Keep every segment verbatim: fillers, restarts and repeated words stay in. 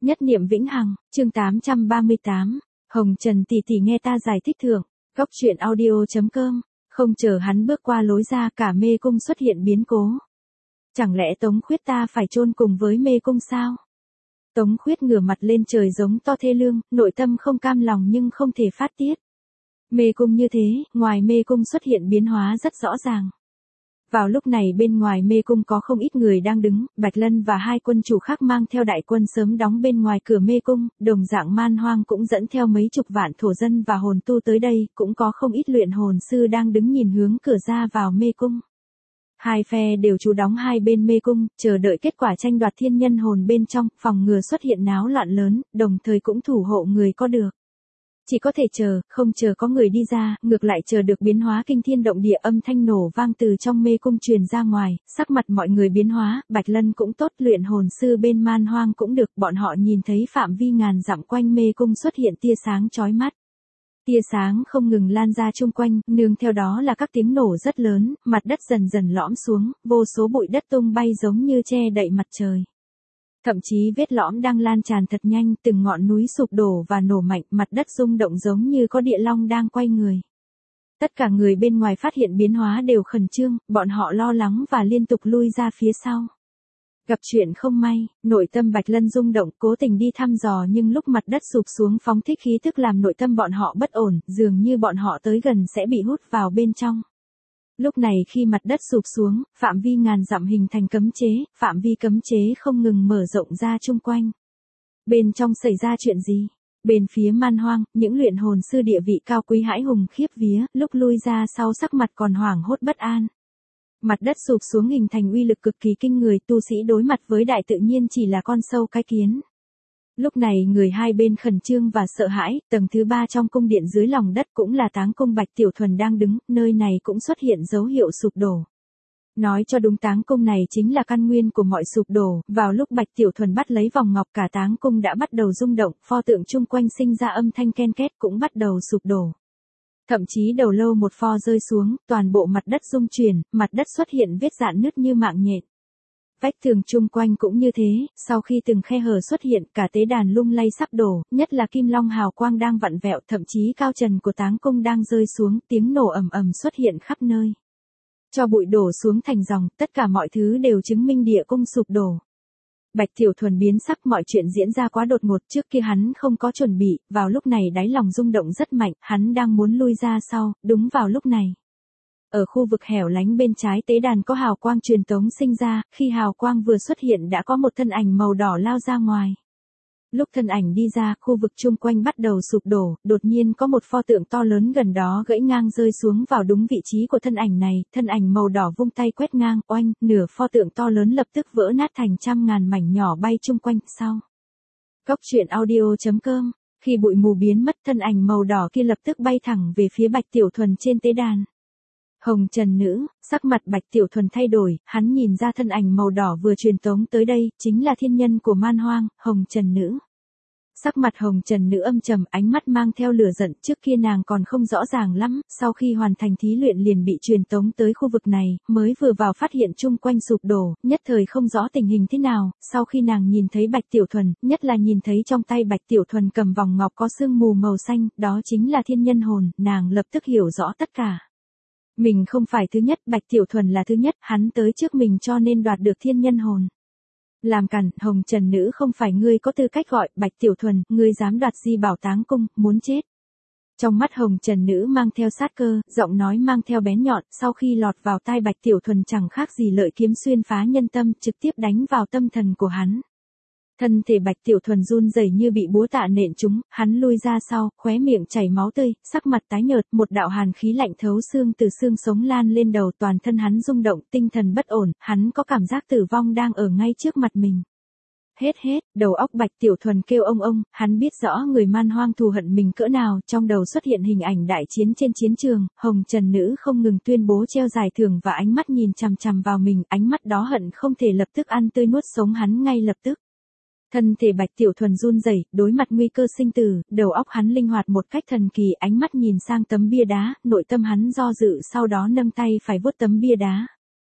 Nhất niệm vĩnh hằng, chương tám trăm ba mươi tám. Hồng Trần tỷ tỷ nghe ta giải thích thưởng. Góc truyện audio.com. Không chờ hắn bước qua lối ra, cả mê cung xuất hiện biến cố. Chẳng lẽ Tống Khuyết ta phải chôn cùng với mê cung sao? Tống Khuyết ngửa mặt lên trời giống to thê lương, nội tâm không cam lòng nhưng không thể phát tiết. Mê cung như thế, ngoài mê cung xuất hiện biến hóa rất rõ ràng. Vào lúc này bên ngoài mê cung có không ít người đang đứng, Bạch Lân và hai quân chủ khác mang theo đại quân sớm đóng bên ngoài cửa mê cung, đồng dạng Man Hoang cũng dẫn theo mấy chục vạn thổ dân và hồn tu tới đây, cũng có không ít luyện hồn sư đang đứng nhìn hướng cửa ra vào mê cung. Hai phe đều trú đóng hai bên mê cung, chờ đợi kết quả tranh đoạt thiên nhân hồn bên trong, phòng ngừa xuất hiện náo loạn lớn, đồng thời cũng thủ hộ người có được. Chỉ có thể chờ, không chờ có người đi ra, ngược lại chờ được biến hóa kinh thiên động địa, âm thanh nổ vang từ trong mê cung truyền ra ngoài, sắc mặt mọi người biến hóa, Bạch Lân cũng tốt, luyện hồn sư bên Man Hoang cũng được, bọn họ nhìn thấy phạm vi ngàn dặm quanh mê cung xuất hiện tia sáng chói mắt. Tia sáng không ngừng lan ra chung quanh, nương theo đó là các tiếng nổ rất lớn, mặt đất dần dần lõm xuống, vô số bụi đất tung bay giống như che đậy mặt trời. Thậm chí vết lõm đang lan tràn thật nhanh, từng ngọn núi sụp đổ và nổ mạnh, mặt đất rung động giống như có địa long đang quay người. Tất cả người bên ngoài phát hiện biến hóa đều khẩn trương, bọn họ lo lắng và liên tục lui ra phía sau. Gặp chuyện không may, nội tâm Bạch Lân rung động, cố tình đi thăm dò nhưng lúc mặt đất sụp xuống phóng thích khí tức làm nội tâm bọn họ bất ổn, dường như bọn họ tới gần sẽ bị hút vào bên trong. Lúc này khi mặt đất sụp xuống, phạm vi ngàn dặm hình thành cấm chế, phạm vi cấm chế không ngừng mở rộng ra chung quanh. Bên trong xảy ra chuyện gì? Bên phía Man Hoang, những luyện hồn sư địa vị cao quý hãi hùng khiếp vía, lúc lui ra sau sắc mặt còn hoảng hốt bất an. Mặt đất sụp xuống hình thành uy lực cực kỳ kinh người, tu sĩ đối mặt với đại tự nhiên chỉ là con sâu cái kiến. Lúc này người hai bên khẩn trương và sợ hãi, tầng thứ ba trong cung điện dưới lòng đất cũng là táng cung Bạch Tiểu Thuần đang đứng, nơi này cũng xuất hiện dấu hiệu sụp đổ. Nói cho đúng, táng cung này chính là căn nguyên của mọi sụp đổ, vào lúc Bạch Tiểu Thuần bắt lấy vòng ngọc cả táng cung đã bắt đầu rung động, pho tượng chung quanh sinh ra âm thanh ken két cũng bắt đầu sụp đổ. Thậm chí đầu lâu một pho rơi xuống, toàn bộ mặt đất rung chuyển, mặt đất xuất hiện vết rạn nứt như mạng nhện. Vách tường chung quanh cũng như thế, sau khi từng khe hở xuất hiện, cả tế đàn lung lay sắp đổ, nhất là kim long hào quang đang vặn vẹo, thậm chí cao trần của táng cung đang rơi xuống, tiếng nổ ầm ầm xuất hiện khắp nơi. Cho bụi đổ xuống thành dòng, tất cả mọi thứ đều chứng minh địa cung sụp đổ. Bạch Tiểu Thuần biến sắc, mọi chuyện diễn ra quá đột ngột, trước kia hắn không có chuẩn bị, vào lúc này đáy lòng rung động rất mạnh, hắn đang muốn lui ra sau, đúng vào lúc này. Ở khu vực hẻo lánh bên trái tế đàn có hào quang truyền tống sinh ra, khi hào quang vừa xuất hiện đã có một thân ảnh màu đỏ lao ra ngoài. Lúc thân ảnh đi ra, khu vực chung quanh bắt đầu sụp đổ, đột nhiên có một pho tượng to lớn gần đó gãy ngang rơi xuống vào đúng vị trí của thân ảnh này, thân ảnh màu đỏ vung tay quét ngang, oanh, nửa pho tượng to lớn lập tức vỡ nát thành trăm ngàn mảnh nhỏ bay chung quanh, sau. Góc truyện audio.com. Khi bụi mù biến mất, thân ảnh màu đỏ kia lập tức bay thẳng về phía Bạch Tiểu Thuần trên tế đàn. Hồng Trần Nữ, sắc mặt Bạch Tiểu Thuần thay đổi, hắn nhìn ra thân ảnh màu đỏ vừa truyền tống tới đây, chính là thiên nhân của Man Hoang, Hồng Trần Nữ. Sắc mặt Hồng Trần Nữ âm trầm, ánh mắt mang theo lửa giận, trước kia nàng còn không rõ ràng lắm, sau khi hoàn thành thí luyện liền bị truyền tống tới khu vực này, mới vừa vào phát hiện chung quanh sụp đổ, nhất thời không rõ tình hình thế nào, sau khi nàng nhìn thấy Bạch Tiểu Thuần, nhất là nhìn thấy trong tay Bạch Tiểu Thuần cầm vòng ngọc có sương mù màu xanh, đó chính là thiên nhân hồn, nàng lập tức hiểu rõ tất cả. Mình không phải thứ nhất, Bạch Tiểu Thuần là thứ nhất, hắn tới trước mình cho nên đoạt được thiên nhân hồn. Làm cản, Hồng Trần Nữ không phải ngươi có tư cách gọi, Bạch Tiểu Thuần, ngươi dám đoạt di bảo táng cung, muốn chết. Trong mắt Hồng Trần Nữ mang theo sát cơ, giọng nói mang theo bén nhọn, sau khi lọt vào tai Bạch Tiểu Thuần chẳng khác gì lợi kiếm xuyên phá nhân tâm, trực tiếp đánh vào tâm thần của hắn. Thân thể Bạch Tiểu Thuần run rẩy như bị búa tạ nện trúng, hắn lui ra sau, khóe miệng chảy máu tươi, sắc mặt tái nhợt, một đạo hàn khí lạnh thấu xương từ xương sống lan lên đầu, toàn thân hắn rung động, tinh thần bất ổn, hắn có cảm giác tử vong đang ở ngay trước mặt mình. Hết hết, đầu óc Bạch Tiểu Thuần kêu ông ông, hắn biết rõ người Man Hoang thù hận mình cỡ nào, trong đầu xuất hiện hình ảnh đại chiến trên chiến trường, Hồng Trần Nữ không ngừng tuyên bố treo giải thưởng và ánh mắt nhìn chằm chằm vào mình, ánh mắt đó hận không thể lập tức ăn tươi nuốt sống hắn ngay lập tức. Thân thể Bạch Tiểu Thuần run rẩy, đối mặt nguy cơ sinh tử, đầu óc hắn linh hoạt một cách thần kỳ, ánh mắt nhìn sang tấm bia đá, nội tâm hắn do dự, sau đó nâng tay phải vuốt tấm bia đá.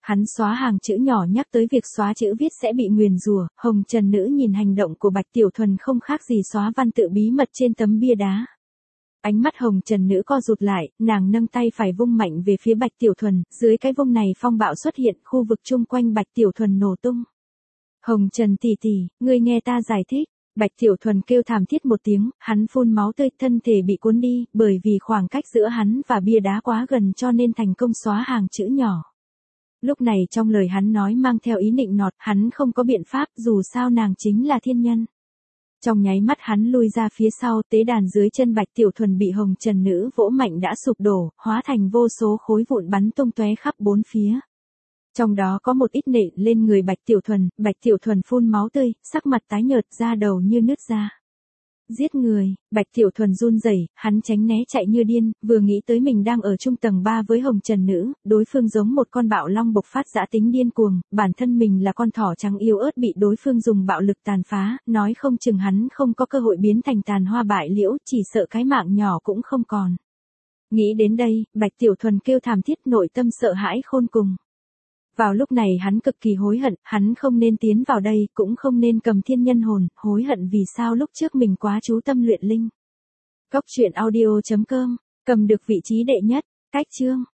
Hắn xóa hàng chữ nhỏ nhắc tới việc xóa chữ viết sẽ bị nguyền rủa, Hồng Trần Nữ nhìn hành động của Bạch Tiểu Thuần không khác gì xóa văn tự bí mật trên tấm bia đá. Ánh mắt Hồng Trần Nữ co rụt lại, nàng nâng tay phải vung mạnh về phía Bạch Tiểu Thuần, dưới cái vung này phong bạo xuất hiện, khu vực chung quanh Bạch Tiểu Thuần nổ tung. Hồng Trần tỷ tỷ, ngươi nghe ta giải thích. Bạch Tiểu Thuần kêu thảm thiết một tiếng, hắn phun máu tươi, thân thể bị cuốn đi, bởi vì khoảng cách giữa hắn và bia đá quá gần cho nên thành công xóa hàng chữ nhỏ. Lúc này trong lời hắn nói mang theo ý nịnh nọt, hắn không có biện pháp, dù sao nàng chính là thiên nhân. Trong nháy mắt hắn lui ra phía sau, tế đàn dưới chân Bạch Tiểu Thuần bị Hồng Trần Nữ vỗ mạnh đã sụp đổ, hóa thành vô số khối vụn bắn tung tóe khắp bốn phía. Trong đó có một ít nện lên người Bạch Tiểu Thuần, Bạch Tiểu Thuần phun máu tươi, sắc mặt tái nhợt, da đầu như nứt ra. Giết người, Bạch Tiểu Thuần run rẩy, hắn tránh né chạy như điên, vừa nghĩ tới mình đang ở trung tầng ba với Hồng Trần Nữ, đối phương giống một con bạo long bộc phát dã tính điên cuồng, bản thân mình là con thỏ trắng yếu ớt bị đối phương dùng bạo lực tàn phá, nói không chừng hắn không có cơ hội biến thành tàn hoa bại liễu, chỉ sợ cái mạng nhỏ cũng không còn. Nghĩ đến đây, Bạch Tiểu Thuần kêu thảm thiết, nội tâm sợ hãi khôn cùng. Vào lúc này hắn cực kỳ hối hận, hắn không nên tiến vào đây, cũng không nên cầm thiên nhân hồn, hối hận vì sao lúc trước mình quá chú tâm luyện linh. Góc truyện audio chấm com, cầm được vị trí đệ nhất, cách chương.